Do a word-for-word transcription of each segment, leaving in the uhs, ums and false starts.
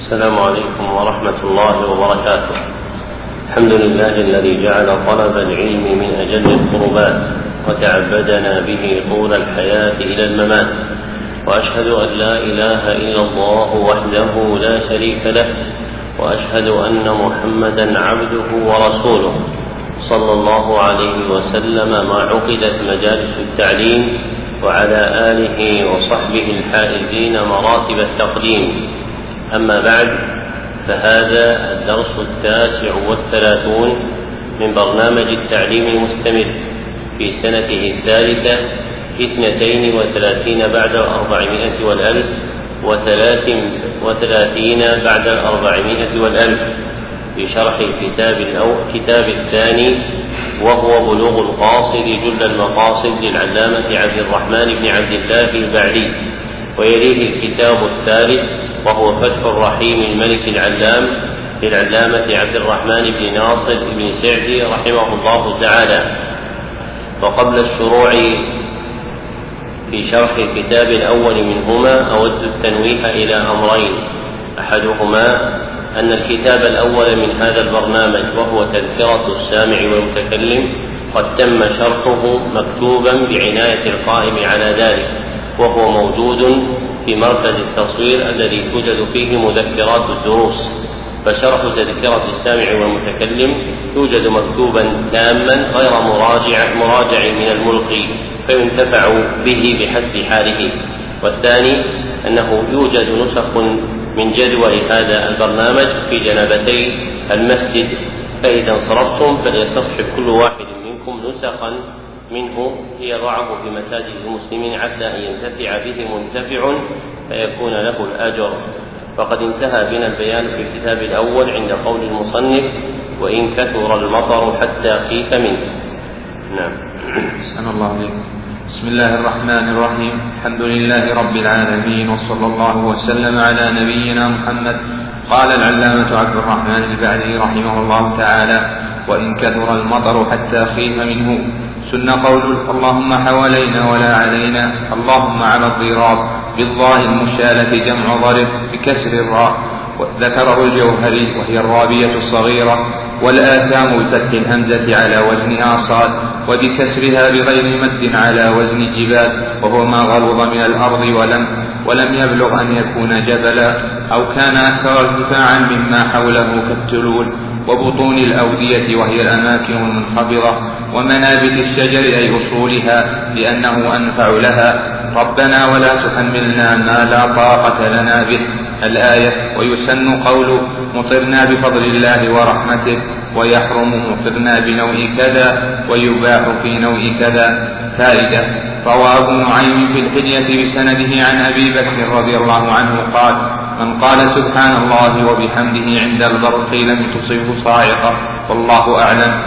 السلام عليكم ورحمة الله وبركاته. الحمد لله الذي جعل طلب العلم من أجل القربات وتعبدنا به طول الحياة إلى الممات، وأشهد أن لا إله إلا الله وحده لا شريك له، وأشهد أن محمدا عبده ورسوله صلى الله عليه وسلم ما عقدت مجالس التعليم، وعلى آله وصحبه الحائزين مراتب التقديم. أما بعد، فهذا الدرس التاسع والثلاثون من برنامج التعليم المستمر في سنته الثالثة اثنتين وثلاثين بعد الأربعمائة والألف وثلاث وثلاثين بعد الأربعمائة والألف في شرح الكتاب الأول كتاب الثاني، وهو بلوغ القاصد جل المقاصد للعلامة عبد الرحمن بن عبد الله البعلي، ويليه الكتاب الثالث وهو فتح الرحيم الملك العلام للعلامة عبد الرحمن بن ناصر بن سعدي رحمه الله تعالى. وقبل الشروع في شرح الكتاب الأول منهما أود التنويه إلى أمرين: أحدهما أن الكتاب الأول من هذا البرنامج وهو تذكرة السامع والمتكلم قد تم شرحه مكتوبا بعناية القائم على ذلك، وهو موجود في مركز التصوير الذي توجد فيه مذكرات الدروس، فشرح تذكرة السامع والمتكلم يوجد مكتوبا تاما غير مراجع, مراجع من الملقي، فينتفع به بحسب حاله. والثاني أنه يوجد نسخ من جدول هذا البرنامج في جنبتي المسجد، فإذا انصرفتم فليستصحب كل واحد منكم نسخا منه ليضعه في مساجد المسلمين عسى أن ينتفع به منتفع فيكون له الأجر. فقد انتهى بنا البيان في الكتاب الأول عند قول المصنف: وإن كثر المطر حتى خيف منه. نعم. أحسن الله عليكم. بسم الله الرحمن الرحيم. الحمد لله رب العالمين، وصلى الله وسلم على نبينا محمد. قال العلامة عبد الرحمن البعلي رحمه الله تعالى: وإن كثر المطر حتى خيف منه. سن قول اللهم حوالينا ولا علينا، اللهم على الضراب بالضاء المشالة جمع ضرب بكسر الراء، وذكره الجوهري وهي الرابية الصغيرة، والآثام بفتح الهمزة على وزنها صاد وبكسرها بغير مد على وزن جبال، وهو ما غلظ من الأرض ولم ولم يبلغ أن يكون جبلا، أو كان أكثر ارتفاعا مما حوله كالتلول، وبطون الأودية وهي الأماكن المنخفضة، ومنابت الشجر أي أصولها لأنه أنفع لها. ربنا ولا تحملنا ما لا طاقة لنا به. الآية. ويسن قول مطرنا بفضل الله ورحمته، ويحرم مطرنا بنوع كذا، ويباح في نوع كذا. فائدة. روى أبو نعيم في الحلية بسنده عن أبي بكر رضي الله عنه قال: من قال سبحان الله وبحمده عند البرق لم تصبه صاعقة، والله أعلم.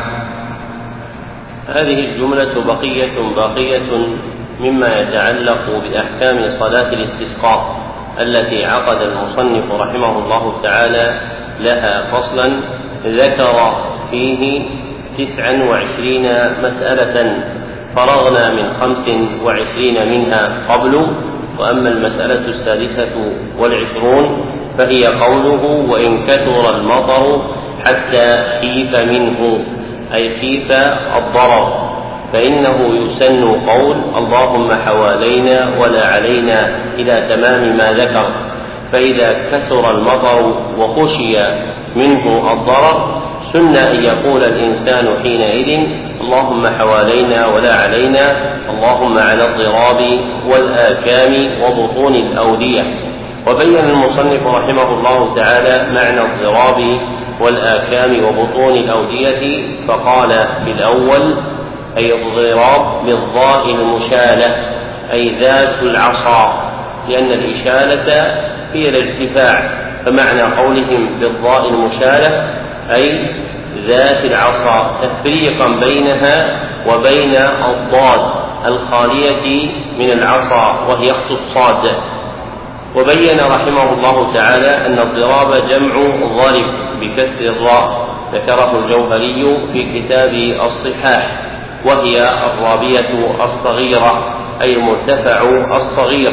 هذه الجملة بقية باقية مما يتعلق بأحكام صلاة الاستسقاء التي عقد المصنف رحمه الله تعالى لها فصلا ذكر فيه تسعا وعشرين مسألة، فرغنا من خمس وعشرين منها قبل. وأما المسألة السادسة والعشرون فهي قوله: وإن كثر المطر حتى خيف منه، أي خيف الضرر، فإنه يسن قول اللهم حوالينا ولا علينا إلى تمام ما ذكر. فإذا كثر المطر وخشي منه الضرر سن أن يقول الإنسان حينئذ اللهم حوالينا ولا علينا، اللهم على الضراب والآكام وبطون الأودية. وبين المصنف رحمه الله تعالى معنى الضراب والآكام وبطون الأودية، فقال في الأول: أي الضراب بالضاء المشالة، أي ذات العصا، لأن الإشالة هي الارتفاع، فمعنى قولهم بالضاء المشالة أي ذات العصا، تفريقا بينها وبين الضاد الخالية من العصا وهي أخت الصاد. وبين رحمه الله تعالى أن الضراب جمع ضرب بكسر الراء، ذكره الجوهري في كتاب الصحاح، وهي الرابية الصغيرة أي المرتفع الصغير،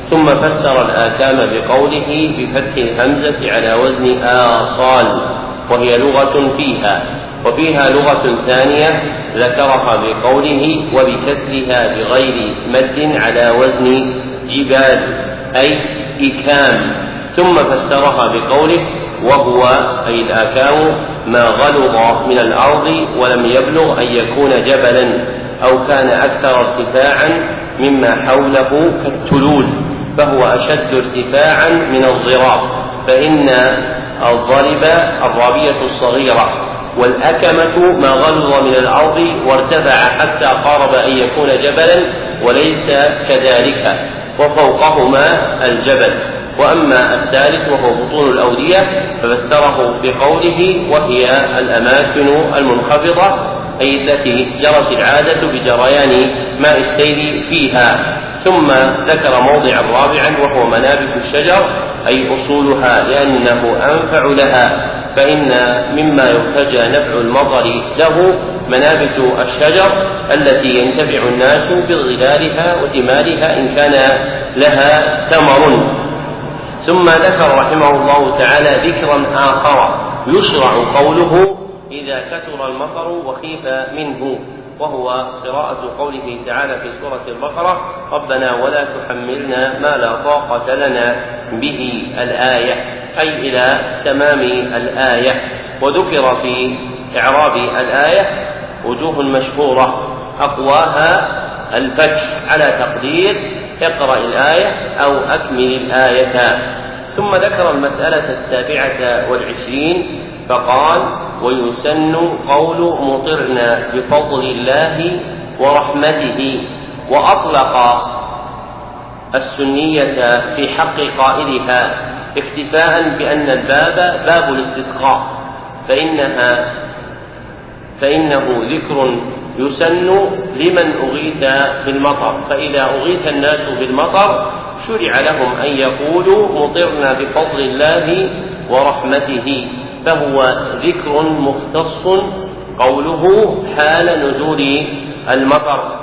ثم فسر الآكام بقوله بفتح الهمزة على وزن آصال، وهي لغة فيها، وفيها لغة ثانية ذكرها بقوله وبكسرها بغير مد على وزن جبال أي إكام، ثم فسرها بقوله وهو أي الآكام ما غلظ من الأرض ولم يبلغ أن يكون جبلا أو كان أكثر ارتفاعا مما حوله كالتلول، فهو أشد ارتفاعا من الضراب، فإن الضرب الرابية الصغيرة، والأكمة ما غلظ من الأرض وارتفع حتى قارب أن يكون جبلا وليس كذلك، وفوقهما الجبل. وأما الثالث وهو بطون الأودية ففسره بقوله وهي الأماكن المنخفضة أي التي جرت العادة بجريان ماء السيل فيها. ثم ذكر موضعا رابعا وهو منابت الشجر أي أصولها، لأنه أنفع لها، فإن مما يرتجى نفع المطر له منابت الشجر التي ينتفع الناس بظلالها وثمارها إن كان لها ثمر. ثم ذكر رحمه الله تعالى ذكرا آخر يشرع قوله إذا كثر المطر وخيف منه، وهو قراءة قوله تعالى في سورة البقرة ربنا ولا تحملنا ما لا طاقة لنا به الآية، أي إلى تمام الآية. وذكر في إعراب الآية وجوه مشهورة أقواها الفتح على تقدير اقرأ الآية أو أكمل الآية. ثم ذكر المسألة السابعة والعشرين فقال ويسن قول مطرنا بفضل الله ورحمته، وأطلق السنية في حق قائلها اكتفاء بأن الباب باب الاستسقاء، فإنها فإنه ذكر يسن لمن أغيث بالمطر، فإذا أغيث الناس بالمطر شرع لهم أن يقولوا مطرنا بفضل الله ورحمته، فهو ذكر مختص قوله حال نزول المطر.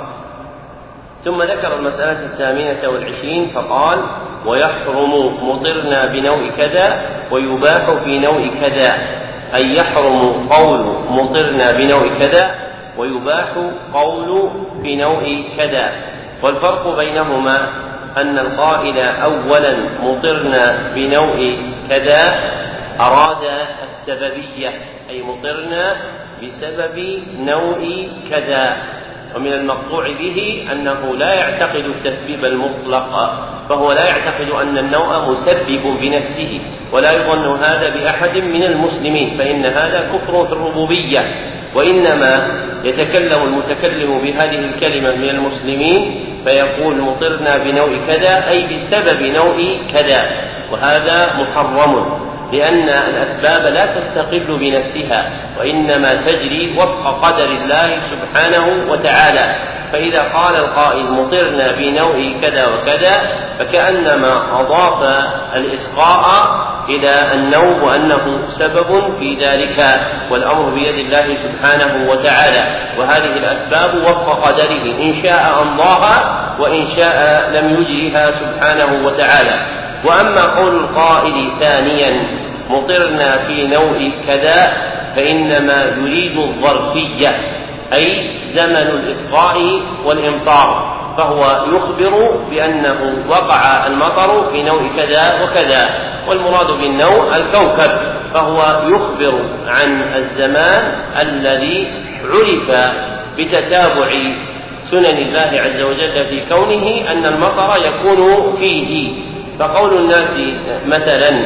ثم ذكر المسألة الثامنة والعشرين فقال ويحرم مطرنا بنوع كذا ويباح في نوع كذا، أي يحرم قول مطرنا بنوع كذا ويباح قول بنوع كذا. والفرق بينهما أن القائل أولا مطرنا بنوع كذا أراد السببية، أي مطرنا بسبب نوع كذا، ومن المقطوع به أنه لا يعتقد التسبيب المطلق، فهو لا يعتقد أن النوع مسبب بنفسه، ولا يظن هذا بأحد من المسلمين، فإن هذا كفر في الربوبية، وإنما يتكلم المتكلم بهذه الكلمة من المسلمين فيقول مطرنا بنوع كذا أي بسبب نوع كذا، وهذا محرم، لأن الأسباب لا تستقل بنفسها وإنما تجري وفق قدر الله سبحانه وتعالى. فإذا قال القائل مطرنا بنوع كذا وكذا فكأنما أضاف الإسقاء إلى النوع وأنه سبب في ذلك، والأمر بيد الله سبحانه وتعالى، وهذه الأسباب وفق قدره إن شاء أمضاها وإن شاء لم يجرها سبحانه وتعالى. وأما قول القائل ثانيا مطرنا في نوع كذا فإنما يريد الظرفية، أي زمن الإسقاء والإمطار، فهو يخبر بأنه وقع المطر في نوع كذا وكذا، والمراد بالنوع الكوكب، فهو يخبر عن الزمان الذي عرف بتتابع سنن الله عز وجل في كونه أن المطر يكون فيه. فقول الناس مثلا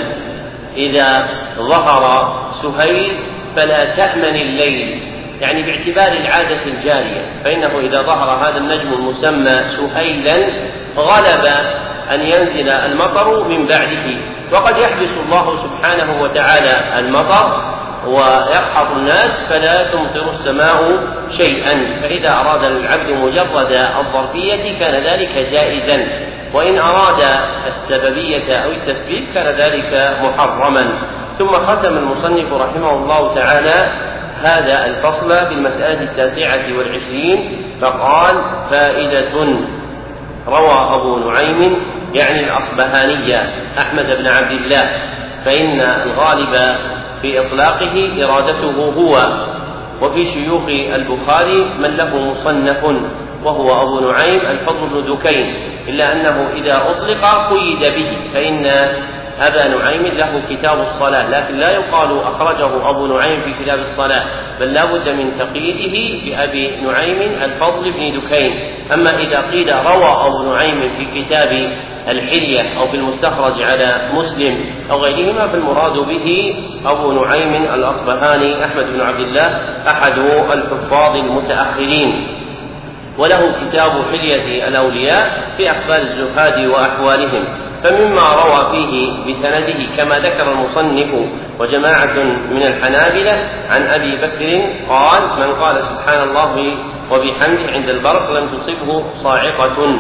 إذا ظهر سهيل فلا تأمن الليل، يعني باعتبار العادة الجارية، فإنه إذا ظهر هذا النجم المسمى سهيلا غلب أن ينزل المطر من بعده، وقد يحبس الله سبحانه وتعالى المطر ويقحط الناس فلا تمطر السماء شيئا، فإذا أراد العبد مجرد الظرفية كان ذلك جائزا، وإن أراد السببية أو التسبيب كان ذلك محرما. ثم ختم المصنف رحمه الله تعالى هذا الفصل بالمسألة التاسعة والعشرين فقال فائدة روى أبو نعيم يعني الأصبهاني أحمد بن عبد الله، فإن الغالب في إطلاقه إرادته هو. وفي شيوخ البخاري من له مصنف وهو أبو نعيم الفضل بن دكين، إلا أنه إذا أطلق قيد به، فإن أبا نعيم له كتاب الصلاة، لكن لا يقال أخرجه أبو نعيم في كتاب الصلاة، بل لا بد من تقييده بأبي نعيم الفضل بن دكين. أما إذا قيل روى أبو نعيم في كتاب الحلية أو في المستخرج على مسلم أو غيرهما، فالمراد به أبو نعيم الأصبهاني أحمد بن عبد الله أحد الحفاظ المتأخرين، وله كتاب حلية الأولياء في أخبار الزهاد وأحوالهم. فمما روى فيه بسنده كما ذكر المصنف وجماعة من الحنابلة عن أبي بكر قال: من قال سبحان الله وبحمده عند البرق لم تصبه صاعقة.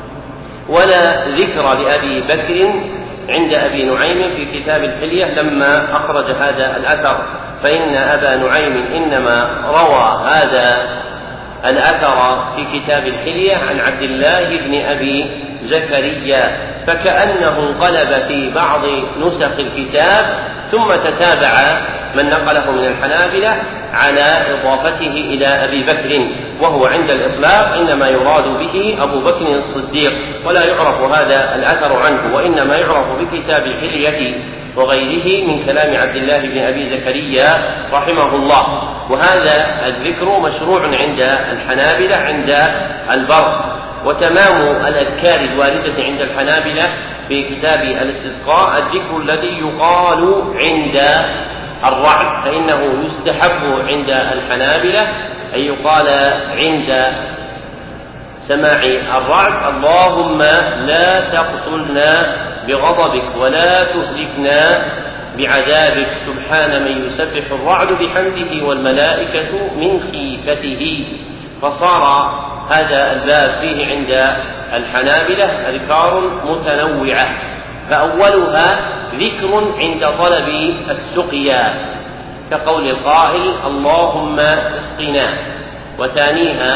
ولا ذكر لأبي بكر عند أبي نعيم في كتاب الحلية لما أخرج هذا الأثر، فإن أبا نعيم إنما روى هذا الأثر في كتاب الحلية عن عبد الله بن أبي زكريا، فكأنه انقلب في بعض نسخ الكتاب ثم تتابع من نقله من الحنابلة على إضافته إلى أبي بكر، وهو عند الإطلاق إنما يراد به أبو بكر الصديق، ولا يعرف هذا الأثر عنه، وإنما يعرف بكتاب الحلية وغيره من كلام عبد الله بن أبي زكريا رحمه الله. وهذا الذكر مشروع عند الحنابلة عند البر. وتمام الأذكار الواردة عند الحنابلة في كتاب الاستسقاء الذكر الذي يقال عند الرعد، فإنه يستحب عند الحنابلة أن يقال عند سماع الرعد: اللهم لا تقتلنا بغضبك ولا تهلكنا بعذابك، سبحان من يسبح الرعد بحمده والملائكة من خيفته. فصار هذا الباب فيه عند الحنابلة أذكار متنوعة، فأولها ذكر عند طلب السقيا كقول القائل: اللهم اسقنا. وثانيها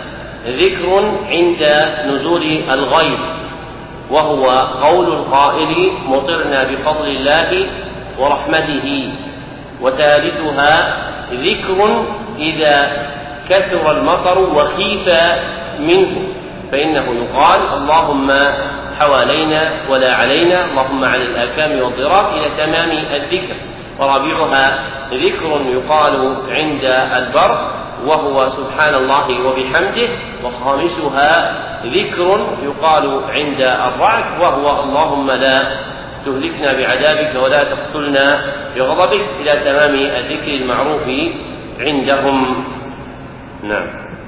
ذكر عند نزول الغيث، وهو قول القائل: مطرنا بفضل الله ورحمته. وثالثها ذكر إذا كثر المطر وخيف منه، فإنه يقال: اللهم حوالينا ولا علينا، اللهم على الآكام والضراب، إلى تمام الذكر. ورابعها ذكر يقال عند البر، وهو سبحان الله وبحمده. وخامسها ذكر يقال عند الرعد، وهو اللهم لا تهلكنا بعذابك ولا تقتلنا بغضبك، إلى تمام الذكر المعروف عندهم. نعم.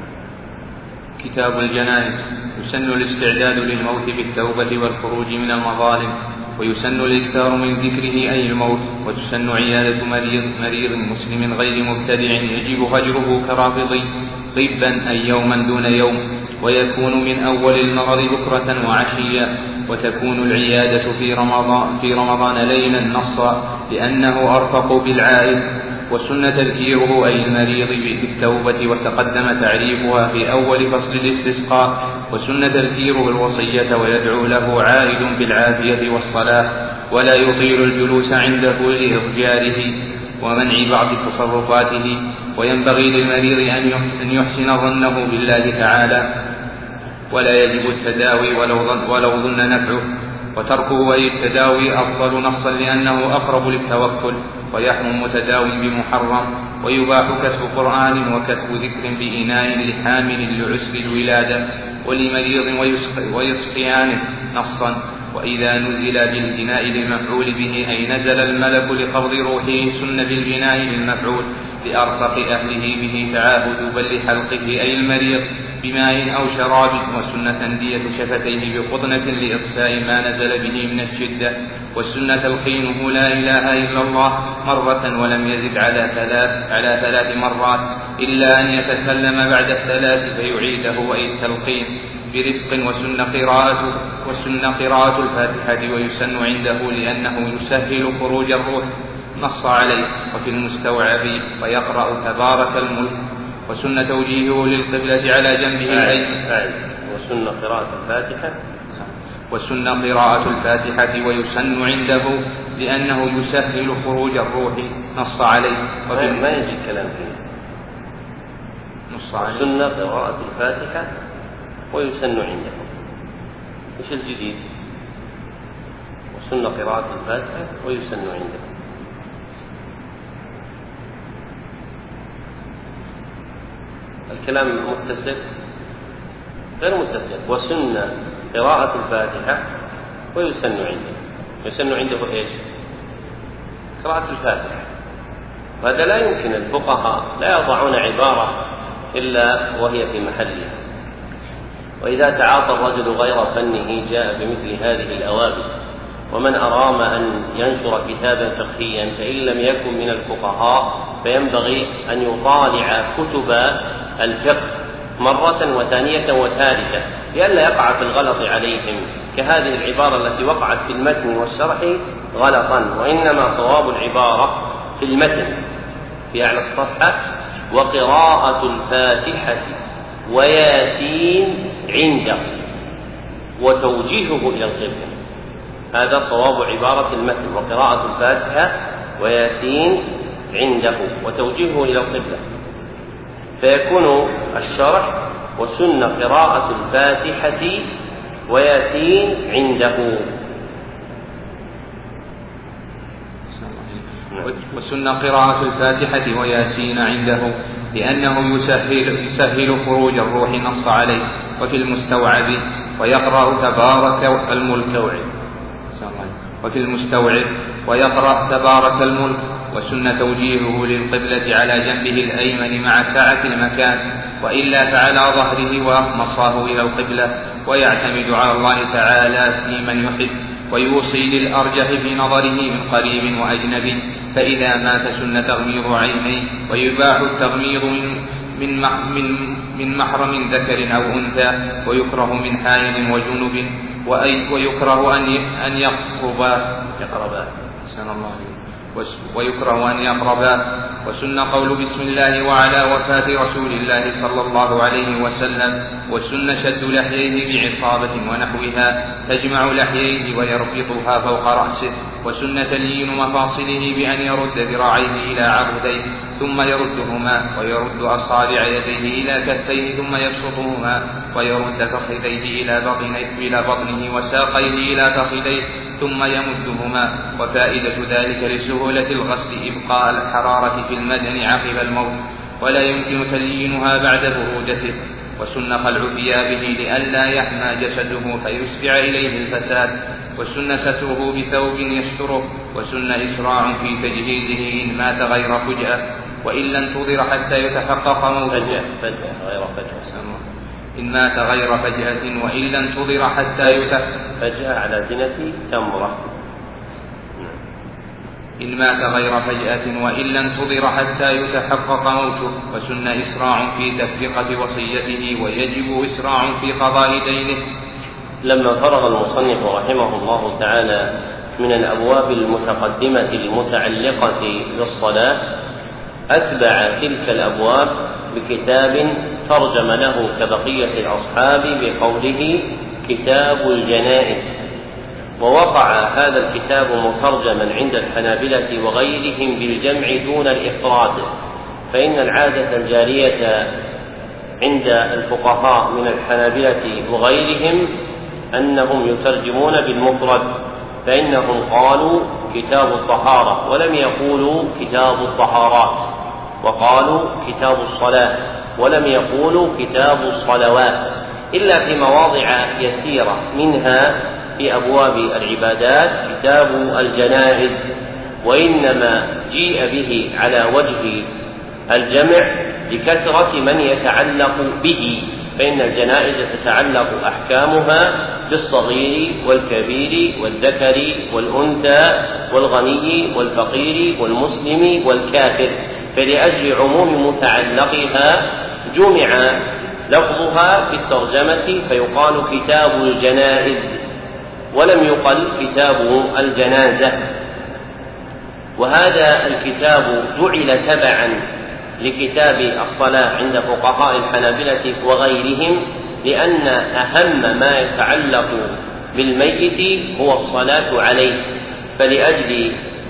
كتاب الجنائز. يسن الاستعداد للموت بالتوبة والخروج من المظالم، ويسن الإكثار من ذكره أي الموت، وتسن عيادة مريض مريض مسلم غير مبتدع يجب هجره كرافضي طبا أي يوما دون يوم، ويكون من أول المرض بكرة وعشيا، وتكون العيادة في رمضان, في رمضان ليلا نصا لأنه أرفق بالعائد. وسن تذكيره أي المريض بالتوبة، وتقدم تعريفها في أول فصل الاستسقاء. وسن تذكيره الوصية ويدعو له عائد بالعافية والصلاة، ولا يطيل الجلوس عنده لإضجاره ومنع بعض تصرفاته. وينبغي للمريض أن يحسن ظنه بالله تعالى، ولا يجب التداوي ولو ظن نفعه، وتركه أي التداوي أفضل نصا لأنه أقرب للتوكل. ويحرم متداو بمحرم، ويباح كتب قرآن وكتب ذكر بإناء لحامل لعسر الولادة ولمريض ويسقيانه نصا. وإذا نزل بالبناء للمفعول به أي نزل الملك لقبض روحه سن بالبناء للمفعول لأرفق أهله به تعاهد بل لحلقه أي المريض بماء أو شراب. وسنة تندية شفتيه بقطنة لإطفاء ما نزل به من الشدة. والسنة تلقينه لا إله إلا الله مرة ولم يزد على ثلاث على ثلاث مرات، إلا أن يتكلم بعد الثلاث فيعيده أي التلقين برفق. وسن قراءة وسن قراءة الفاتحة، ويسن عنده لأنه يسهل خروج الروح نص عليه. وفي المستوعب فيقرأ تبارك الملك. وسن توجيهه للقبلة على جنبه الأيمن. وسن قراءة الفاتحة وسن قراءة الفاتحة ويسن عنده لأنه يسهل خروج الروح، نص عليه. ما يجي كلام فيه. نص عليه. وسن قراءة الفاتحة ويسن عنده، إيش الجديد؟ وسن قراءة الفاتحة ويسن عنده. الكلام متصل غير متصل. وسن قراءة الفاتحة ويسن عنده. يسن عنده ايش؟ قراءة الفاتحة. وهذا لا يمكن، الفقهاء لا يضعون عبارة إلا وهي في محلها. وإذا تعاطى الرجل غير فنه جاء بمثل هذه الأوابل. ومن أرام أن ينشر كتابا فقهيا فإن لم يكن من الفقهاء فينبغي أن يطالع كتب الفقه مرة وثانية وثالثة لئلا يقع في الغلط عليهم، كهذه العبارة التي وقعت في المتن والشرح غلطا، وإنما صواب العبارة في المتن في أعلى الصفحة: وقراءة الفاتحة وياسين عنده وتوجيهه إلى القبلة. هذا صواب عبارة المتن: وقراءة الفاتحة وياسين عنده وتوجيهه إلى القبلة. فيكون الشرح: وسن قراءة الفاتحة وياسين عنده. وسن قراءة الفاتحة وياسين عنده لأنه يسهل, يسهل خروج الروح، نص عليه. وفي المستوعب: ويقرأ تبارك الملك وفي المستوعب ويقرأ تبارك الملك. وسن توجيهه للقبلة على جنبه الأيمن مع سعة المكان، وإلا فعلى ظهره وأخمصه إلى القبلة، ويعتمد على الله تعالى في من يحب، ويوصي للأرجح في نظره من قريب وأجنبي. فإذا مات سن تغميض عينيه، ويباح التغميض من من من من محرم ذكر أو أنثى، ويكره من حائل وجنب، ويكره أن أن يقربا يقربا ويكره أن يقربا. وسن قول بسم الله وعلى وفاة رسول الله صلى الله عليه وسلم. وسن شد لحييه بعصابة ونحوها تجمع لحييه ويربطها فوق رأسه. وسن تليين مفاصله بأن يرد ذراعيه إلى عضديه ثم يردهما، ويرد أصابع يديه إلى كفيه ثم يبسطهما، ويرد فخذيه إلى بطنه, إلى بطنه وساقيه إلى فخذيه ثم يمدهما. وفائدة ذلك لسهولة الغسل إبقاء الحرارة في المدن عقب الموت، ولا يمكن تليينها بعد برودته. وسن خلع ثيابه لئلا يحمى جسده فيسرع إليه الفساد. وسن ستره بثوب يستره. وسن إسراع في تجهيزه إن مات غير فجأة، وإلا انتظر حتى يتحقق موته. فجأة فجأة غير فجأة إن مات غير فجأة، وإلا انتظر حتى يتحقق فجأة على زنة تمرة. إن مات غير فجأة، وإلا انتظر حتى يتحقق موته. وسن إسراع في تفرقة وصيته، ويجب إسراع في قضاء دينه. لما فرغ المصنف رحمه الله تعالى من الأبواب المتقدمة المتعلقة بالصلاة، أتبع تلك الأبواب بكتاب ترجم له كبقية الأصحاب بقوله كتاب الجنائز. ووقع هذا الكتاب مترجما عند الحنابلة وغيرهم بالجمع دون الإفراد، فإن العادة الجارية عند الفقهاء من الحنابلة وغيرهم أنهم يترجمون بالمفرد، فإنهم قالوا كتاب الطهارة ولم يقولوا كتاب الطهارات، وقالوا كتاب الصلاة ولم يقولوا كتاب الصلوات، إلا في مواضع يسيرة، منها في أبواب العبادات كتاب الجنائز. وإنما جيء به على وجه الجمع لكثرة من يتعلق به، فإن الجنائز تتعلق أحكامها بالصغير والكبير والذكر والأنثى والغني والفقير والمسلم والكافر، فلأجل عموم متعلقها جمع لفظها في الترجمة فيقال كتاب الجنائز، ولم يقل كتاب الجنازة. وهذا الكتاب جعل تبعا لكتاب الصلاة عند فقهاء الحنابلة وغيرهم، لأن أهم ما يتعلق بالميت هو الصلاة عليه. فلأجل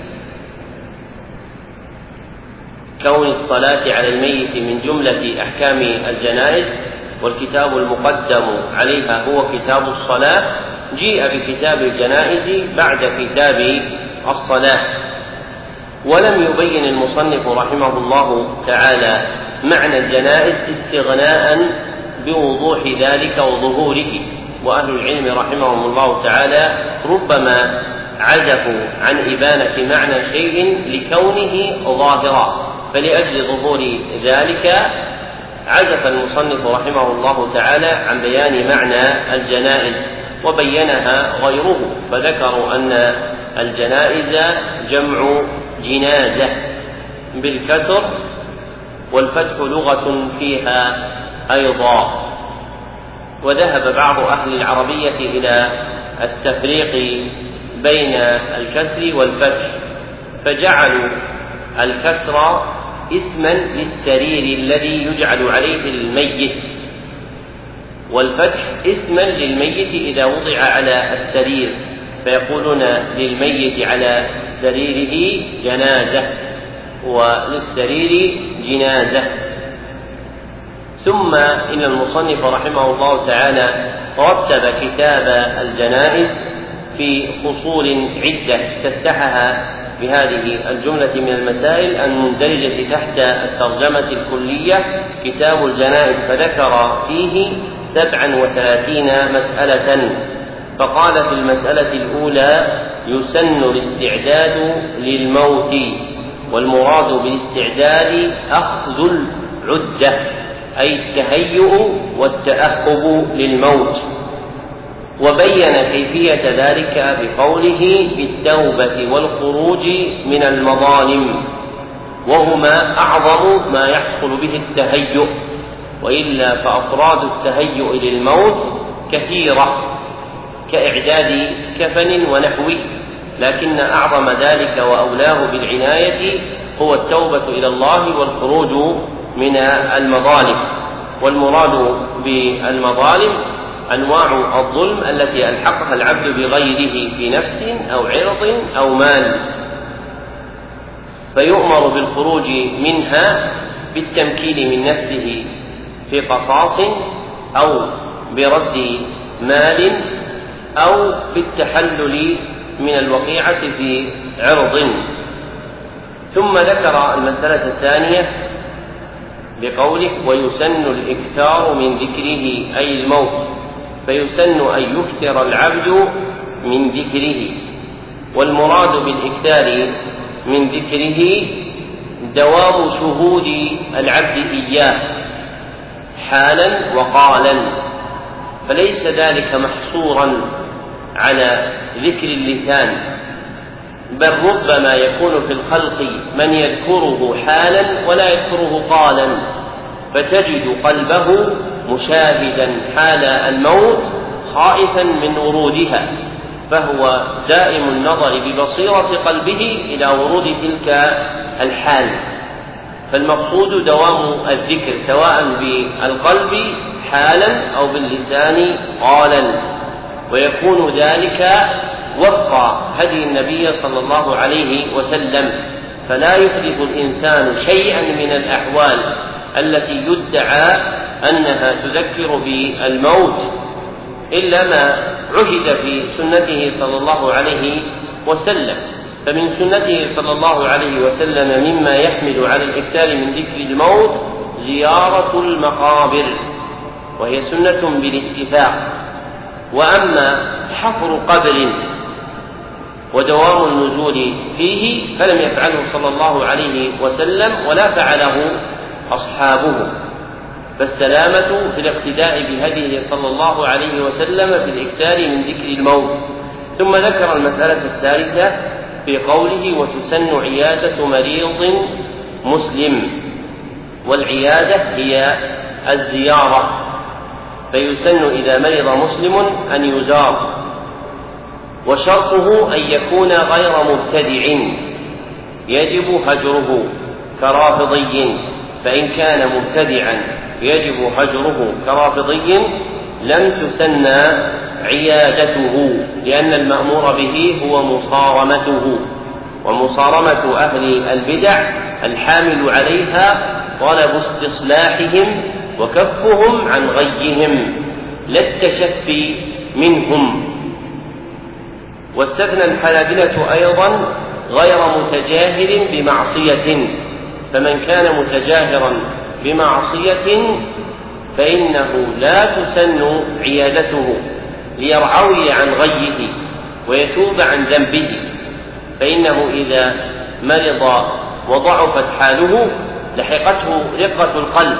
كون الصلاة على الميت من جملة أحكام الجنائز والكتاب المقدم عليها هو كتاب الصلاة، جيء بكتاب الجنائز بعد كتاب الصلاة. ولم يبين المصنف رحمه الله تعالى معنى الجنائز استغناء بوضوح ذلك وظهوره، وأهل العلم رحمهم الله تعالى ربما عزفوا عن إبانة معنى شيء لكونه ظاهرا، فلأجل ظهور ذلك عزف المصنف رحمه الله تعالى عن بيان معنى الجنائز وبينها غيره، فذكروا أن الجنائز جمع جنازة بالكسر، والفتح لغة فيها أيضا. وذهب بعض أهل العربية إلى التفريق بين الكسر والفتح، فجعلوا الكسر اسما للسرير الذي يجعل عليه الميت، والفتح اسما للميت إذا وضع على السرير، فيقولون للميت على سريره جنازة وللسرير جنازة. ثم إن المصنف رحمه الله تعالى رتب كتاب الجنائز في فصول عدة تفتحها بهذه الجملة من المسائل المندرجة تحت الترجمة الكلية كتاب الجنائز، فذكر فيه سبعا وثلاثين مسألة. فقال في المسألة الأولى: يسن الاستعداد للموت، والمراد بالاستعداد أخذ العدة أي التهيؤ والتأهب للموت. وبين كيفية ذلك بقوله: بالتوبة والخروج من المظالم، وهما أعظم ما يحصل به التهيؤ، وإلا فأفراد التهيؤ للموت كثيرة كإعداد كفن ونحوه، لكن أعظم ذلك وأولاه بالعناية هو التوبة إلى الله والخروج من المظالم. والمراد بالمظالم أنواع الظلم التي ألحقها العبد بغيره في نفس أو عرض أو مال، فيؤمر بالخروج منها بالتمكين من نفسه في قصاص أو برد مال أو بالتحلل من الوقيعة في عرض. ثم ذكر المسألة الثانية بقوله: ويسن الإكثار من ذكره أي الموت، فيسن أن يكثر العبد من ذكره. والمراد بالإكثار من ذكره دوام شهود العبد إياه حالا وقالا، فليس ذلك محصورا على ذكر اللسان، بل ربما يكون في الخلق من يذكره حالا ولا يذكره قالا، فتجد قلبه مشاهدا حال الموت خائفا من ورودها، فهو دائم النظر ببصيرة قلبه إلى ورود تلك الحال. فالمقصود دوام الذكر سواء بالقلب حالا أو باللسان قالا، ويكون ذلك وفق هدي النبي صلى الله عليه وسلم، فلا يحدث الإنسان شيئا من الأحوال التي يدعى أنها تذكر بالموت إلا ما عهد في سنته صلى الله عليه وسلم. فمن سنته صلى الله عليه وسلم مما يحمل على الإكثار من ذكر الموت زيارة المقابر، وهي سنة بالاتفاق. وأما حفر قبر ودوام النزول فيه فلم يفعله صلى الله عليه وسلم ولا فعله أصحابه، فالسلامة في الاقتداء بهديه صلى الله عليه وسلم في الإكثار من ذكر الموت. ثم ذكر المسألة الثالثة في قوله: وتسن عيادة مريض مسلم، والعيادة هي الزيارة، فيسن إذا مرض مسلم أن يزار، وشرطه أن يكون غير مبتدع يجب هجره كرافضي، فإن كان مبتدعا يجب هجره كرافضي لم تسن عيادته، لأن المأمور به هو مصارمته، ومصارمة أهل البدع الحامل عليها طلب استصلاحهم وكفهم عن غيهم لا التشفي منهم. واستثنى الحنابلة أيضا غير متجاهر بمعصية، فمن كان متجاهرا بمعصية فإنه لا تسن عيادته ليرعوي عن غيه ويتوب عن ذنبه، فإنه إذا مرض وضعفت حاله لحقته رقة القلب،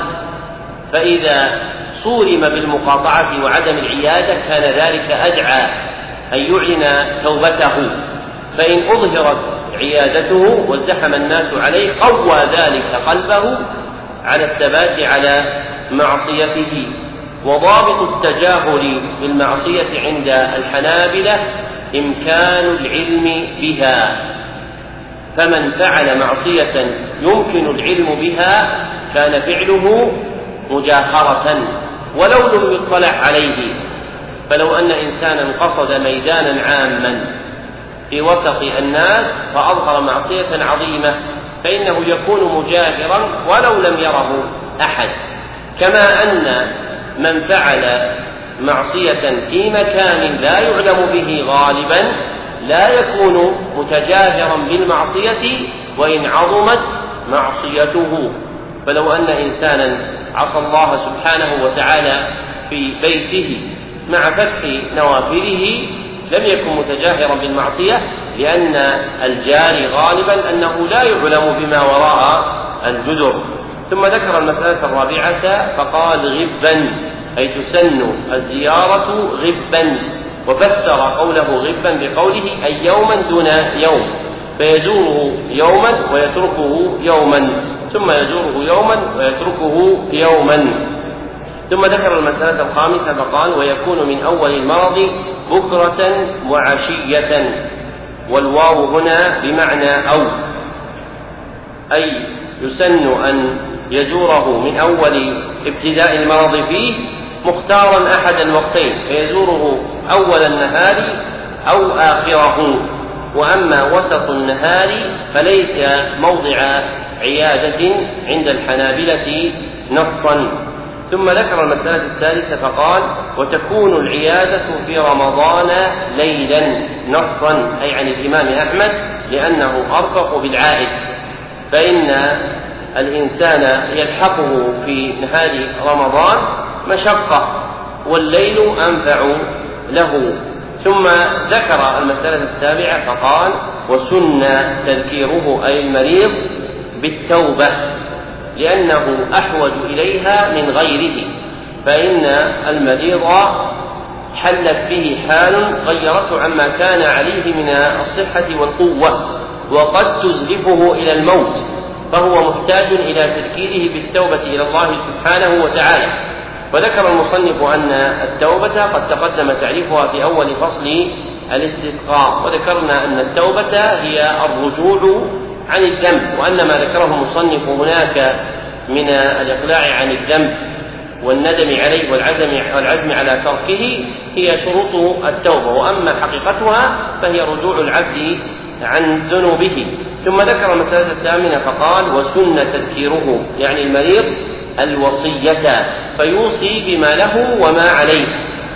فإذا صورم بالمقاطعة وعدم العيادة كان ذلك أدعى أن يعلن توبته، فإن أظهرت عيادته وازدحم الناس عليه قوى ذلك قلبه على الثبات على معصيته. وضابط التجاهل بالمعصية عند الحنابلة إمكان العلم بها، فمن فعل معصية يمكن العلم بها كان فعله مجاهرة ولو لم يطلع عليه. فلو أن إنسانا قصد ميدانا عاما في وسط الناس فأظهر معصية عظيمة فإنه يكون مجاهرا ولو لم يره أحد، كما أن من فعل معصية في مكان لا يعلم به غالبا لا يكون متجاهرا بالمعصية وإن عظمت معصيته. فلو أن إنسانا عصى الله سبحانه وتعالى في بيته مع فتح نوافله لم يكن متجاهرا بالمعصية، لأن الجاري غالبا أنه لا يعلم بما وراء الجدر. ثم ذكر المسألة الرابعة فقال غبا، أي تسن الزيارة غبا، وفسر قوله غبا بقوله أي يوما دون يوم، فيزوره يوما ويتركه يوما، ثم يزوره يوما ويتركه يوما. ثم ذكر المسألة الخامسة فقال ويكون من أول المرض بكرة وعشية، والواو هنا بمعنى أو، أي يسن أن يزوره من أول ابتداء المرض فيه مختارا أحد الوقتين، فيزوره أول النهار أو آخره، وأما وسط النهار فليس موضع عيادة عند الحنابلة نصا. ثم ذكر المسألة الثالثة فقال وتكون العيادة في رمضان ليلا نصا، أي عن الإمام أحمد، لأنه أرفق بالعائد، فإن الإنسان يلحقه في نهار رمضان مشقة والليل أنفع له. ثم ذكر المسألة السابعة فقال وسن تذكيره أي المريض بالتوبة، لأنه أحوج إليها من غيره، فإن المريض حلت به حال غيرته عما كان عليه من الصحة والقوة وقد تزلفه إلى الموت، فهو محتاج إلى تذكيره بالتوبة إلى الله سبحانه وتعالى. وذكر المصنف أن التوبة قد تقدم تعريفها في أول فصل الاستسقاء، وذكرنا أن التوبة هي الرجوع عن الذنب، وأن ما ذكره المصنف هناك من الإقلاع عن الذنب والندم عليه والعزم, والعزم على تركه هي شروط التوبة، وأما حقيقتها فهي رجوع العبد عن ذنوبه. ثم ذكر المسألة الثامنة فقال وسن تذكيره، يعني المريض الوصية، فيوصي بما له وما عليه.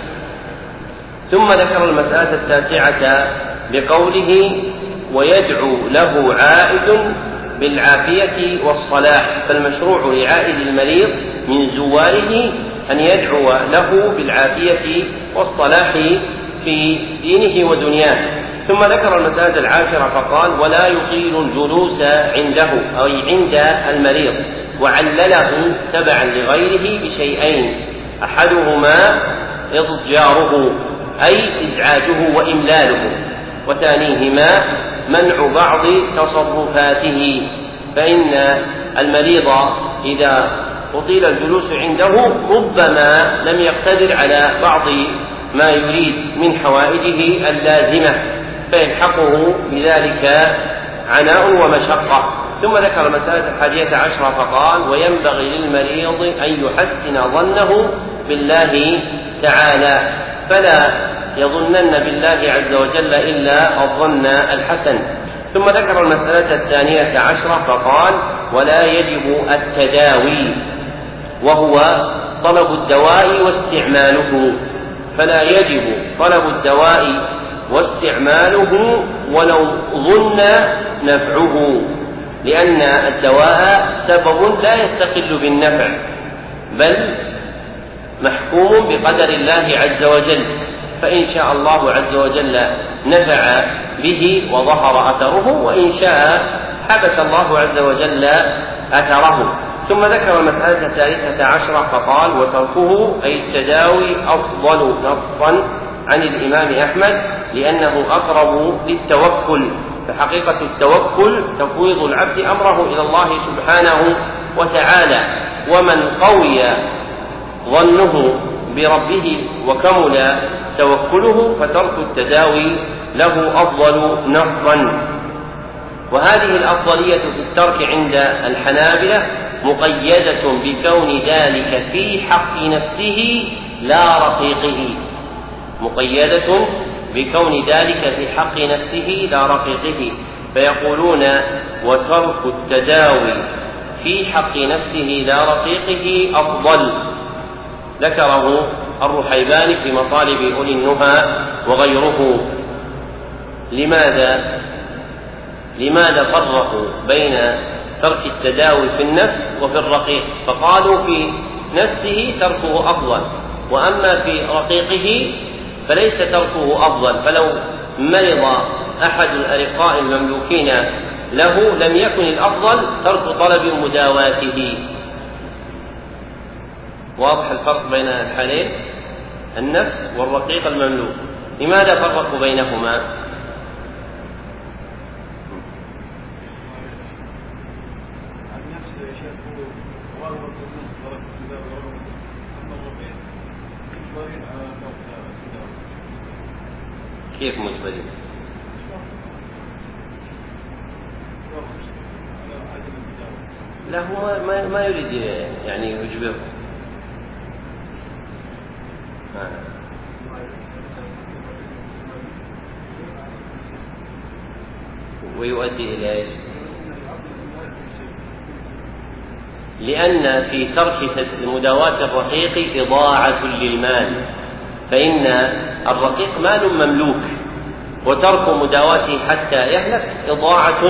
ثم ذكر المسألة التاسعة بقوله ويدعو له عائد بالعافية والصلاح، فالمشروع لعائد المريض من زواره أن يدعو له بالعافية والصلاح في دينه ودنياه. ثم ذكر المسألة العاشرة فقال ولا يطيل الجلوس عنده أي عند المريض، وعلله تبعا لغيره بشيئين، أحدهما إضجاره أي إزعاجه وإملاله، وثانيهما منع بعض تصرفاته، فإن المريض إذا أطيل الجلوس عنده ربما لم يقتدر على بعض ما يريد من حوائجه اللازمة فيلحقه بذلك عناء ومشقة. ثم ذكر المسألة الحادية عشرة فقال وينبغي للمريض أن يحسن ظنه بالله تعالى، فلا يظنن بالله عز وجل إلا الظن الحسن. ثم ذكر المسألة الثانية عشرة فقال: ولا يجب التداوي، وهو طلب الدواء واستعماله، فلا يجب طلب الدواء واستعماله ولو ظن نفعه، لأن الدواء سبب لا يستقل بالنفع، بل محكوم بقدر الله عز وجل، فإن شاء الله عز وجل نفع به وظهر أثره، وإن شاء حبس الله عز وجل أثره. ثم ذكر المسألة الثالثة عشرة فقال: وتركه أي التداوي أفضل نصا عن الإمام أحمد، لأنه أقرب للتوكل، فحقيقة التوكل تفويض العبد أمره إلى الله سبحانه وتعالى، ومن قوي ظنه بربه وكمل توكله فترك التداوي له أفضل نصا. وهذه الأفضلية في الترك عند الحنابلة مقيدة بكون ذلك في حق نفسه لا رقيقه، مقيدة بكون ذلك في حق نفسه لا رقيقه، فيقولون: وترك التداوي في حق نفسه لا رقيقه أفضل. ذكره الرحيباني في مطالب أولي النهى وغيره. لماذا لماذا فرقوا بين ترك التداوي في النفس وفي الرقيق؟ فقالوا في نفسه تركه أفضل، وأما في رقيقه فليس تركه أفضل، فلو مرض أحد الأرقاء المملوكين له لم يكن الأفضل ترك طلب مداواته. واضح الفرق بين الحالين، النفس والرقيق المملوك. لماذا فرقوا بينهما؟ كيف مجبرين؟ لا، هو ما يريد يعني يجبره. ويؤدي إلى إيش؟ لأن في ترك مداواة الرقيق إضاعة للمال، فإن الرقيق مال مملوك، وترك مداواته حتى يهلك إضاعة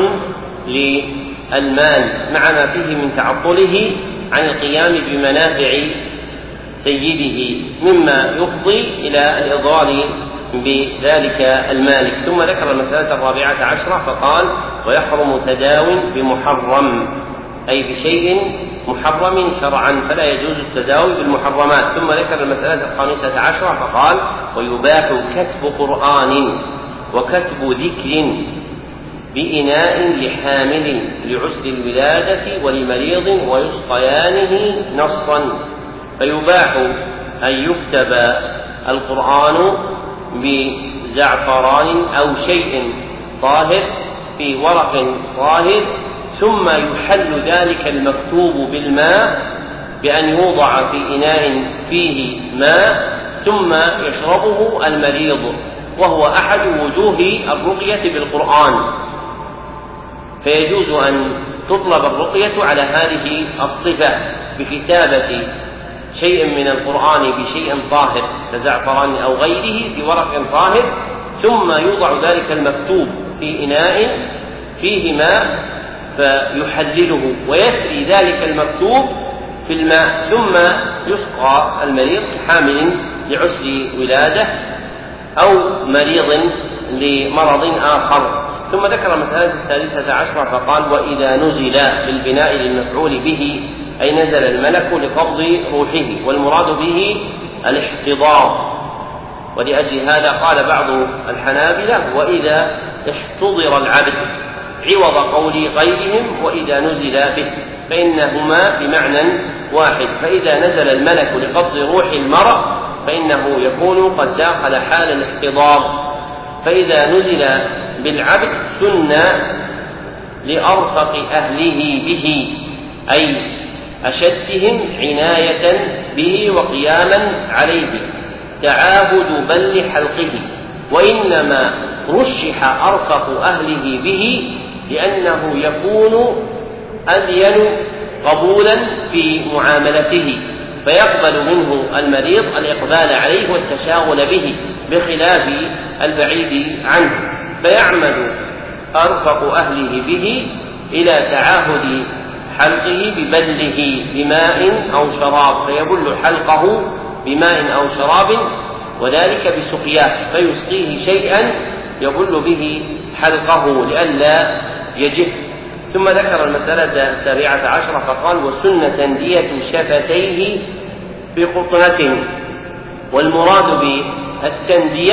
للمال مع ما فيه من تعطله عن القيام بمنافع سيده، مما يفضي إلى الإضرار بذلك المالك. ثم ذكر المسألة الرابعة عشرة فقال: ويحرم تداو بمحرم، أي بشيء محرم شرعا، فلا يجوز التداوي بالمحرمات. ثم ذكر المسألة الخامسة عشرة فقال: ويباح كتب قرآن وكتب ذكر بإناء لحامل لعسر الولادة ولمريض ويسقيانه نصا. فيباح أن يكتب القرآن بزعفران أو شيء طاهر في ورق طاهر، ثم يحل ذلك المكتوب بالماء بأن يوضع في إناء فيه ماء ثم يشربه المريض، وهو أحد وجوه الرقية بالقرآن، فيجوز أن تطلب الرقية على هذه الصفة بكتابة شيء من القرآن بشيء طاهر كزعفران أو غيره في ورق طاهر، ثم يوضع ذلك المكتوب في إناء فيه ماء فيحلله ويسري ذلك المكتوب في الماء، ثم يسقى المريض حامل لعسر ولادة أو مريض لمرض آخر. ثم ذكر المسألة الثالثة عشرة فقال: وإذا نزل بالبناء للمفعول به، أي نزل الملك لقبض روحه، والمراد به الاحتضار. ولأجل هذا قال بعض الحنابلة: وإذا احتضر العبد، عوض قول غيرهم وإذا نزل به، فإنهما بمعنى واحد. فإذا نزل الملك لقبض روح المرء فإنه يكون قد داخل حال الاحتضار. فإذا نزل بالعبد سن لأرفق أهله به، أي أشدهم عناية به وقياما عليه، تعاهد بل حلقه، وإنما رشح أرفق أهله به لأنه يكون ألين قبولا في معاملته، فيقبل منه المريض الإقبال عليه والتشاغل به بخلاف البعيد عنه، فيعمل أرفق أهله به إلى تعاهد حلقه ببله بماء أو شراب، فيبل حلقه بماء أو شراب وذلك بسقياه، فيسقيه شيئا يبل به حلقه لئلا يجف. ثم ذكر المسألة السابعة عشرة فقال: وسن تندية شفتيه بقطنة. والمراد بالتندية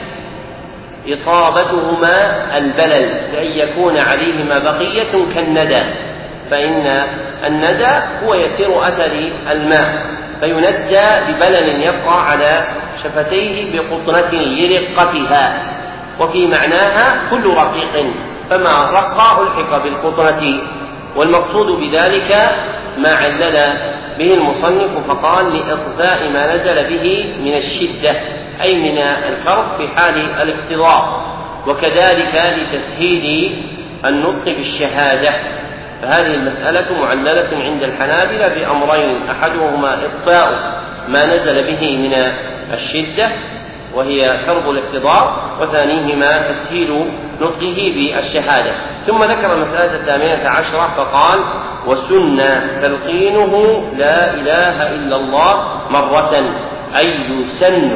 إصابتهما البلل بأن يكون عليهما بقية كالندى، فإن الندى هو يسير أثر الماء، فيندى ببلل يبقى على شفتيه بقطنة لرقتها، وفي معناها كل رقيق، فما رقى ألحق بالقطنة. والمقصود بذلك ما علل به المصنف فقال: لإطفاء ما نزل به من الشدة، أي من الكرب في حال الاقتضاء، وكذلك لتسهيل النطق بالشهادة. فهذه المسألة معللة عند الحنابلة بأمرين: أحدهما إطفاء ما نزل به من الشدة وهي كرب الاقتضاء، وثانيهما تسهيل نطقه بالشهادة. ثم ذكر المسألة الثامنة عشرة فقال: وسن تلقينه لا إله إلا الله مرة، أي يسن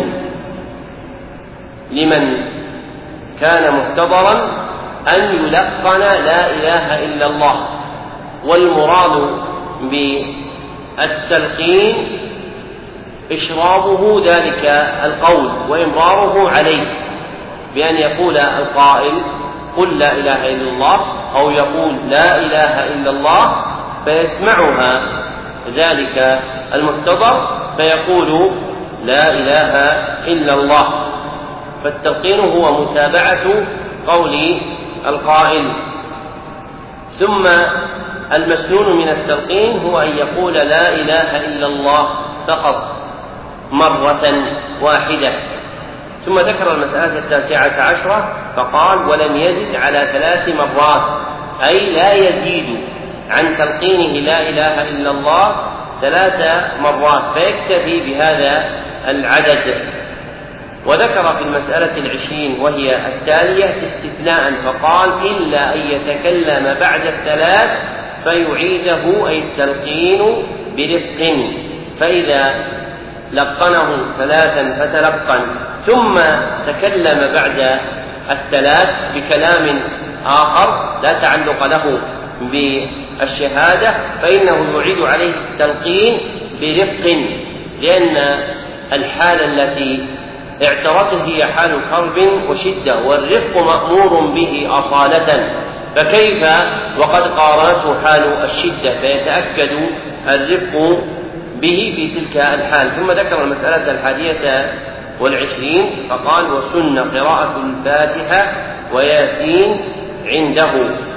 لمن كان محتضرا أن يلقن لا إله إلا الله. والمراد بالتلقين إشرابه ذلك القول وإمراره عليه، بأن يقول القائل: قل لا إله إلا الله، أو يقول لا إله إلا الله، فيسمعها ذلك المحتضر فيقول لا إله إلا الله. فالتلقين هو متابعة قول القائل. ثم المسنون من التلقين هو أن يقول لا إله إلا الله فقط مرة واحدة. ثم ذكر المسألة التاسعة عشرة فقال: ولم يزد على ثلاث مرات، أي لا يزيد عن تلقينه لا إله إلا الله ثلاث مرات، فيكتفي بهذا العدد. وذكر في المسألة العشرين وهي التالية استثناء فقال: إلا أن يتكلم بعد الثلاث فيعيده، أي التلقين برفق، فإذا لقنه ثلاثا فتلقن ثم تكلم بعد الثلاث بكلام آخر لا تعلق له بالشهادة فإنه يعيد عليه التلقين برفق، لأن الحالة التي اعترته هي حال كرب وشدة، والرفق مأمور به أصالة، فكيف وقد قارنته حال الشدة، فيتأكد الرفق به في تلك الحال. ثم ذكر المسألة الحادية والعشرين فقال: وسن قراءة الفاتحة وياسين عنده،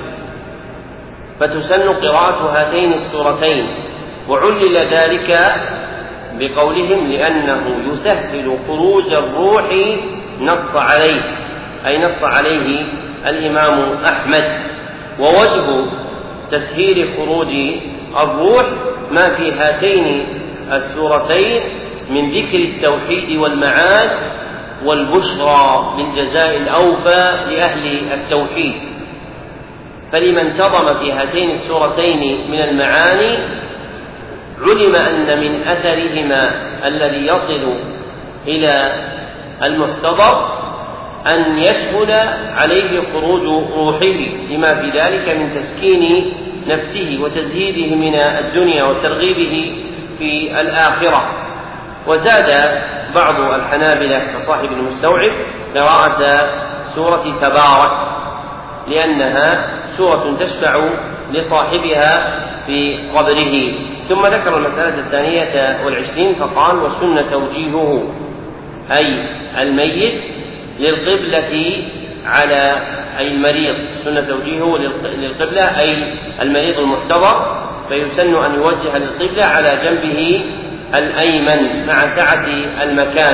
فتسن قراءة هاتين السورتين. وعلل ذلك بقولهم لأنه يسهل خروج الروح نص عليه، أي نص عليه الإمام أحمد. ووجه تسهيل خروج الروح ما في هاتين السورتين من ذكر التوحيد والمعاد والبشرى بالجزاء الأوفى لأهل التوحيد. فلما انتظم في هاتين السورتين من المعاني علم أن من أثرهما الذي يصل إلى المحتضر أن يسهل عليه خروج روحه، لما في ذلك من تسكين نفسه وتزهيده من الدنيا وترغيبه في الآخرة. وزاد بعض الحنابلة كصاحب المستوعب قراءة سورة تبارك، لأنها سورة تشفع لصاحبها في قبره. ثم ذكر المسألة الثانية والعشرين فقال: وسن توجيهه، أي الميت للقبلة على أي المريض، سن توجيهه للقبلة أي المريض المحتضر، فيسن أن يوجه للقبلة على جنبه الأيمن مع سعة المكان،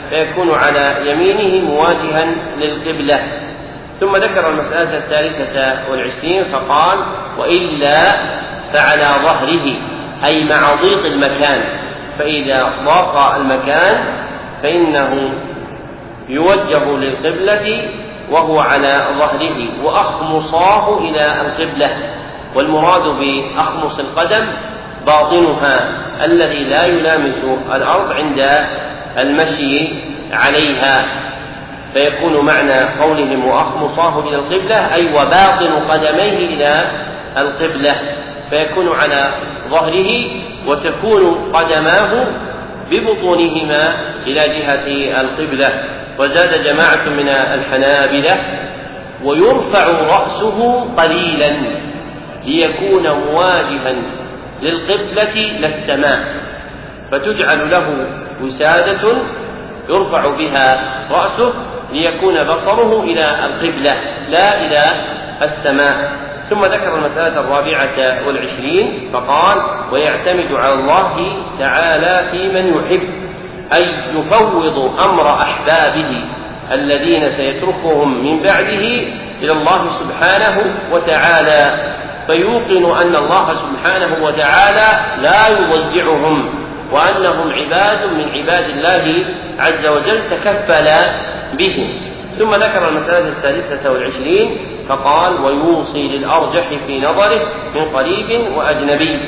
فيكون على يمينه مواجها للقبلة. ثم ذكر المسألة الثالثة والعشرين فقال: وإلا فعلى ظهره، أي مع ضيق المكان، فإذا ضاق المكان فإنه يوجه للقبلة وهو على ظهره وأخمصاه إلى القبلة. والمراد بأخمص القدم باطنها الذي لا يلامس الأرض عند المشي عليها، فيكون معنى قولهم وأخمصاه إلى القبلة أي وباطن قدميه إلى القبلة، فيكون على ظهره وتكون قدماه ببطونهما إلى جهة القبلة. وزاد جماعة من الحنابلة: ويرفع رأسه قليلا ليكون مواجها للقبلة للسماء، فتجعل له وسادة يرفع بها رأسه ليكون بصره إلى القبلة لا إلى السماء. ثم ذكر المسألة الرابعة والعشرين فقال: ويعتمد على الله تعالى في من يحب، أي يفوض أمر أحبابه الذين سيتركهم من بعده إلى الله سبحانه وتعالى، فيوقن أن الله سبحانه وتعالى لا يضيعهم، وأنهم عباد من عباد الله عز وجل تكفل بهم. ثم ذكر المسألة الثالثة والعشرين فقال: ويوصي للأرجح في نظره من قريب وأجنبي،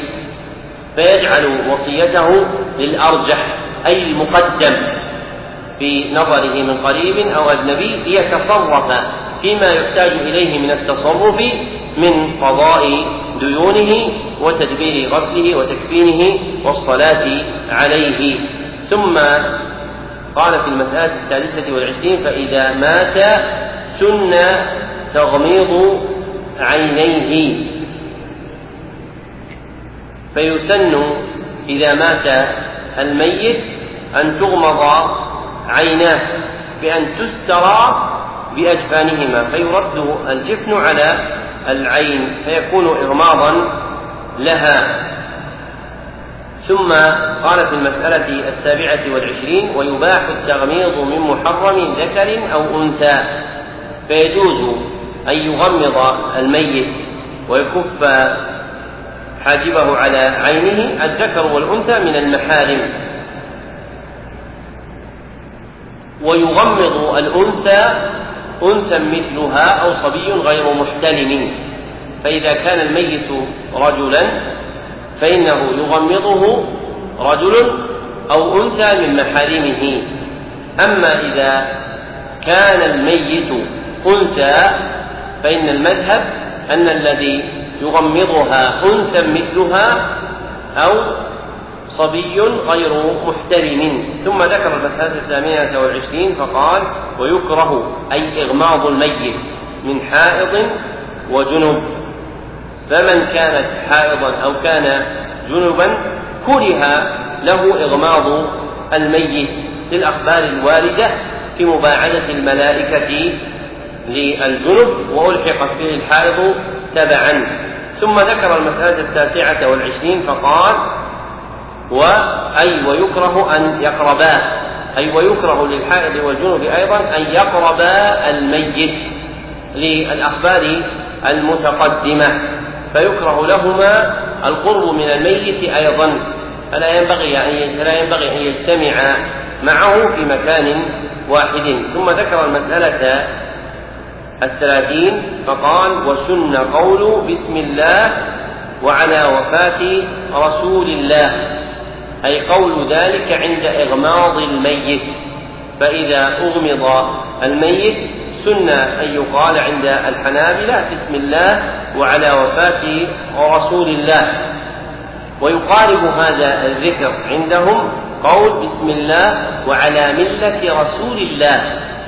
فيجعل وصيته للأرجح أي المقدم في نظره من قريب أو أجنبي ليتصرف فيما يحتاج إليه من التصرف من قضاء ديونه وتدبير غسله وتكفينه والصلاة عليه. ثم قال في المسألة الثالثة والعشرين: فإذا مات سن تغميض عينيه، فيسن إذا مات الميت أن تغمض عيناه بأن تسترى بأجفانهما، فيرد الجفن على العين فيكون إغماضا لها. ثم قال في المسألة السابعة والعشرين: ويباح التغميض من محرم ذكر أو أنثى، فيجوز أن يغمض الميت ويكف حاجبه على عينه الذكر والأنثى من المحارم، ويغمض الأنثى أنثى مثلها أو صبي غير محتلم، فإذا كان الميت رجلا فإنه يغمضه رجل أو أنثى من محارمه. أما إذا كان الميت أنثى فإن المذهب أن الذي يغمضها أنثى مثلها أو صبي غير محترم. ثم ذكر المسألة الثامنة والعشرين فقال: ويكره أي إغماض الميت من حائض وجنب، فمن كانت حائضا أو كان جنبا كره له إغماض الميت للأخبار الواردة في مباعدة الملائكة للجنب، وألحقت به الحائض تبعا. ثم ذكر المسألة التاسعة والعشرين فقال: وأي ويكره أن يقربا، أي ويكره للحائض والجنب أيضا أن يقربا الميت للأخبار المتقدمة، فيكره لهما القرب من الميت أيضا، فلا ينبغي أن لا ينبغي أن يجتمع معه في مكان واحد. ثم ذكر المسألة الثلاثين فقال: وسن قول بسم الله وعلى وفاة رسول الله، أي قول ذلك عند إغماض الميت، فإذا أغمض الميت سن أن يقال عند الحنابلة بسم الله وعلى وفاة رسول الله. ويقارب هذا الذكر عندهم قول بسم الله وعلى ملة رسول الله،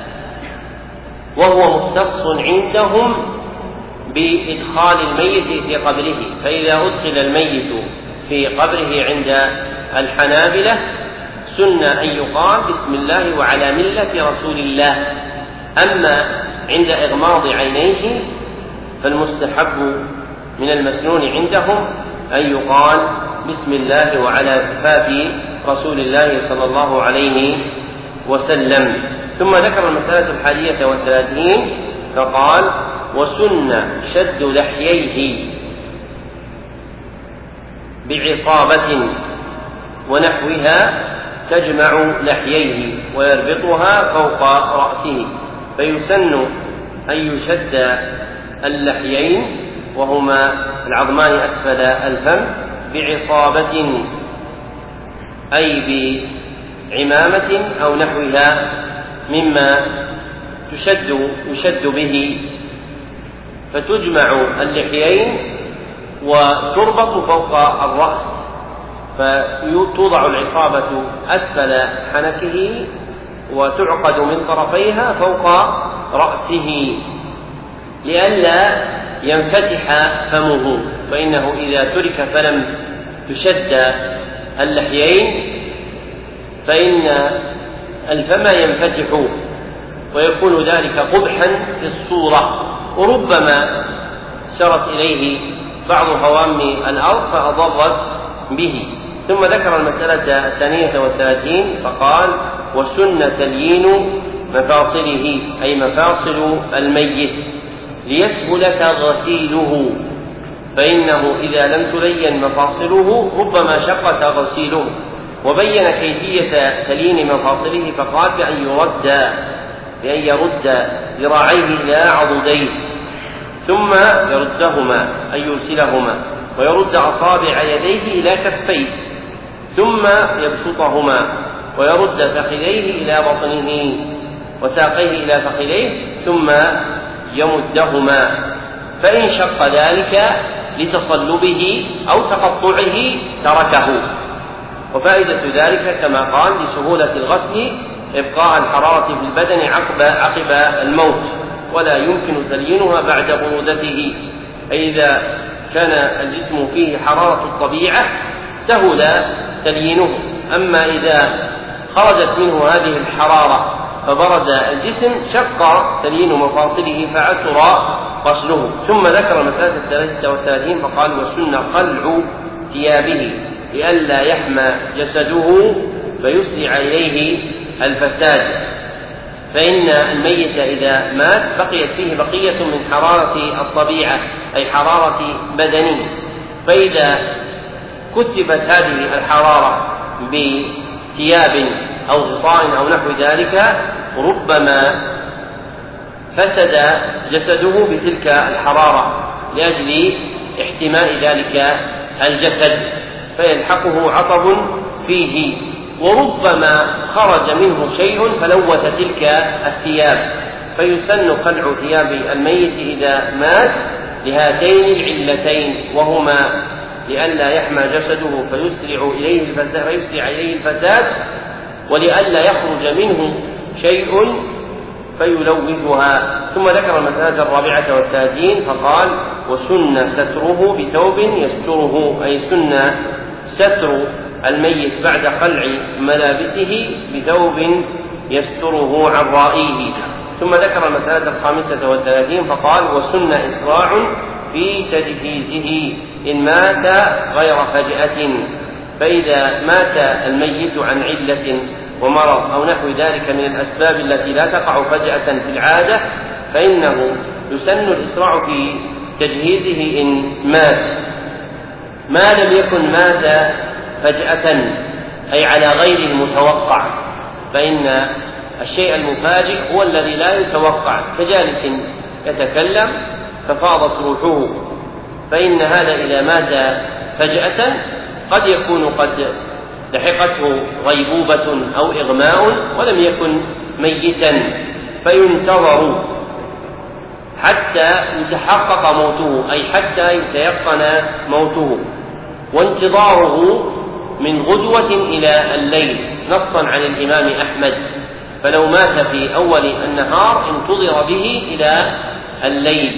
وهو مختص عندهم بإدخال الميت في قبره، فإذا أدخل الميت في قبره عند الحنابلة سن أن يقال بسم الله وعلى ملة رسول الله. أما عند إغماض عينيه فالمستحب من المسنون عندهم أن يقال بسم الله وعلى وفاة رسول الله صلى الله عليه وسلم. ثم ذكر المسألة الحادية والثلاثين فقال: وسن شد لحييه بعصابة ونحوها تجمع لحييه ويربطها فوق رأسه، فيسن أن يشد اللحيين وهما العظمان أسفل الفم بعصابة أي بعمامة أو نحوها مما تشد يشد به، فتجمع اللحيين وتربط فوق الرأس، فتوضع العصابة أسفل حنكه وتعقد من طرفيها فوق رأسه لئلا ينفتح فمه، فإنه إذا ترك فلم تشد اللحيين فإن الفم ينفتح ويكون ذلك قبحا في الصورة، وربما سرت إليه بعض هوام الأرض فأضرت به. ثم ذكر المسألة الثانية والثلاثين فقال: وسن تليين مفاصله أي مفاصل الميت ليسهل تغسيله، فإنه إذا لم تلين مفاصله ربما شق تغسيله. وبين كيفية تليين مفاصله فقال: بأن يرد بأن يرد ذراعيه إلى عضديه ثم يردهما أي يرسلهما، ويرد أصابع يديه إلى كفيه ثم يبسطهما، ويرد فخذيه إلى بطنه وساقيه إلى فخذيه ثم يمدهما، فإن شق ذلك لتصلبه أو تقطعه تركه. وفائدة ذلك كما قال لسهولة الغسل إبقاء الحرارة في البدن عقب عقب الموت، ولا يمكن تليينها بعد برودته، أي إذا كان الجسم فيه حرارة الطبيعة سهل تليينه، أما إذا خرجت منه هذه الحرارة فبرد الجسم شق تليين مفاصله فعسر غسله. ثم ذكر المسألة الثالثة والثلاثين فقال: وسن قلع ثيابه لئلا يحمى جسده فيسرع إليه الفساد، فإن الميت إذا مات بقيت فيه بقية من حرارة الطبيعة أي حرارة بدنه، فإذا كتبت هذه الحرارة بثياب أو غطاء أو نحو ذلك ربما فسد جسده بتلك الحرارة لأجل احتماء ذلك الجسد فيلحقه عطب فيه، وربما خرج منه شيء فلوث تلك الثياب، فيسن قلع ثياب الميت إذا مات لهاتين العلتين، وهما لئلا يحمى جسده فيسرع إليه الفساد, فيسرع إليه الفساد ولئلا يخرج منه شيء فيلوثها. ثم ذكر المسألة الرابعة والثلاثين فقال: وسن ستره بثوب يستره، أي سن ستر الميت بعد قلع ملابسه بثوب يستره عن رائه. ثم ذكر المسألة الخامسة والثلاثين فقال: وسن إسراع في تجهيزه إن مات غير فجأة، فإذا مات الميت عن علة ومرض أو نحو ذلك من الأسباب التي لا تقع فجأة في العادة فإنه يسن الإسراع في تجهيزه إن مات، ما لم يكن مات فجأة أي على غير المتوقع، فإن الشيء المفاجئ هو الذي لا يتوقع، كجالس يتكلم ففاضت روحه، فإن هذا إذا مات فجأة قد يكون قد لحقته غيبوبة أو إغماء ولم يكن ميتا، فينتظر حتى يتحقق موته أي حتى يتيقن موته، وانتظاره من غدوة إلى الليل نصا عن الإمام أحمد، فلو مات في أول النهار انتظر به إلى الليل،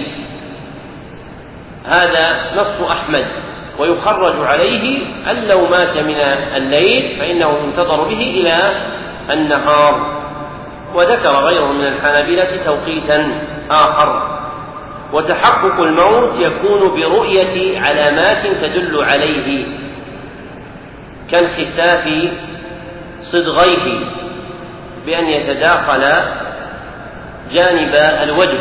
هذا نص أحمد. ويخرج عليه أن لو مات من الليل فإنه ينتظر به إلى النهار. وذكر غيره من الحنابلة توقيتا آخر. وتحقق الموت يكون برؤية علامات تدل بأن يتداخل جانب الوجه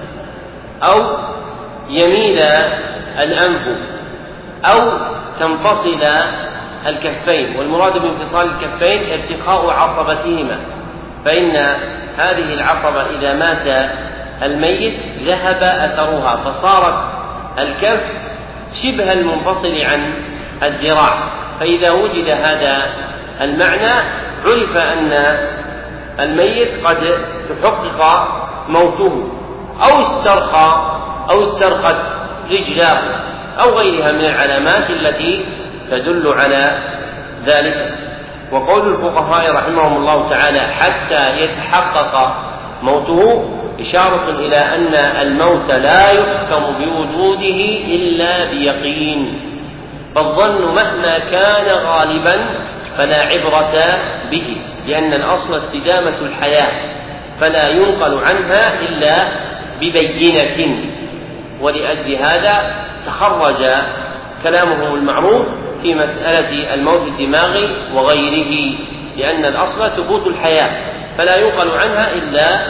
أو يميل الأنف أو تنفصل الكفين، والمراد بانفصال الكفين ارتخاء عصبتهما، فإن هذه العصبة إذا مات الميت ذهب أثرها فصارت الكف شبه المنفصل عن الذراع، فإذا وجد هذا المعنى عرف أن الميت قد تحقق موته أو استرخى أو استرخت رجلاه أو غيرها من العلامات التي تدل على ذلك. وقول الفقهاء رحمهم الله تعالى حتى يتحقق موته إشارة إلى أن الموت لا يحكم بوجوده إلا بيقين، فالظن مهما كان غالبا فلا عبرة به، لأن الأصل استدامة الحياة فلا ينقل عنها إلا ببينة. ولأجل هذا تخرج كلامه المعروف في مسألة الموت الدماغي وغيره، لأن الأصل ثبوت الحياة فلا ينقل عنها إلا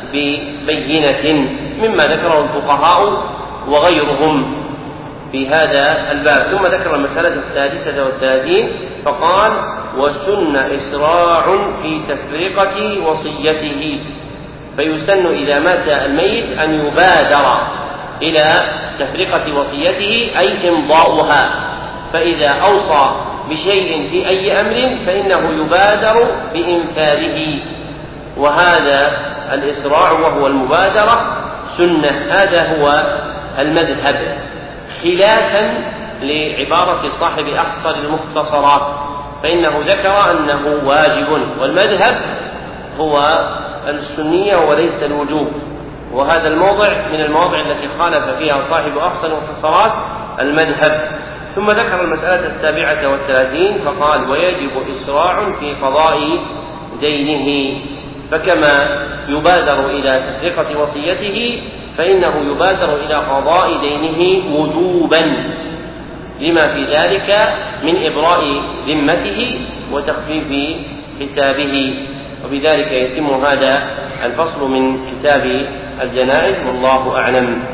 ببينة، مما ذكره الفقهاء وغيرهم في هذا الباب. ثم ذكر المسألة السادسة والثلاثين فقال: وسن إسراع في تفرقة وصيته، فيسن إذا مات الميت أن يبادر إلى تفرقة وصيته أي إمضاؤها، فإذا أوصى بشيء في أي أمر فإنه يبادر بإنفاذه، وهذا الإسراع وهو المبادرة سنة، هذا هو المذهب، خلافا لعبارة صاحب أحصر المختصرات، فإنه ذكر أنه واجب، والمذهب هو السنية وليس الوجوب، وهذا الموضع من المواضع التي خالف فيها صاحب أحصر المختصرات المذهب. ثم ذكر المسألة السابعة والثلاثين فقال: ويجب إسراع في قضاء دينه، فكما يبادر إلى تفرقة وصيته فإنه يبادر إلى قضاء دينه وجوبا، لما في ذلك من إبراء ذمته وتخفيف حسابه. وبذلك يتم هذا الفصل من كتاب الجنائز، والله أعلم.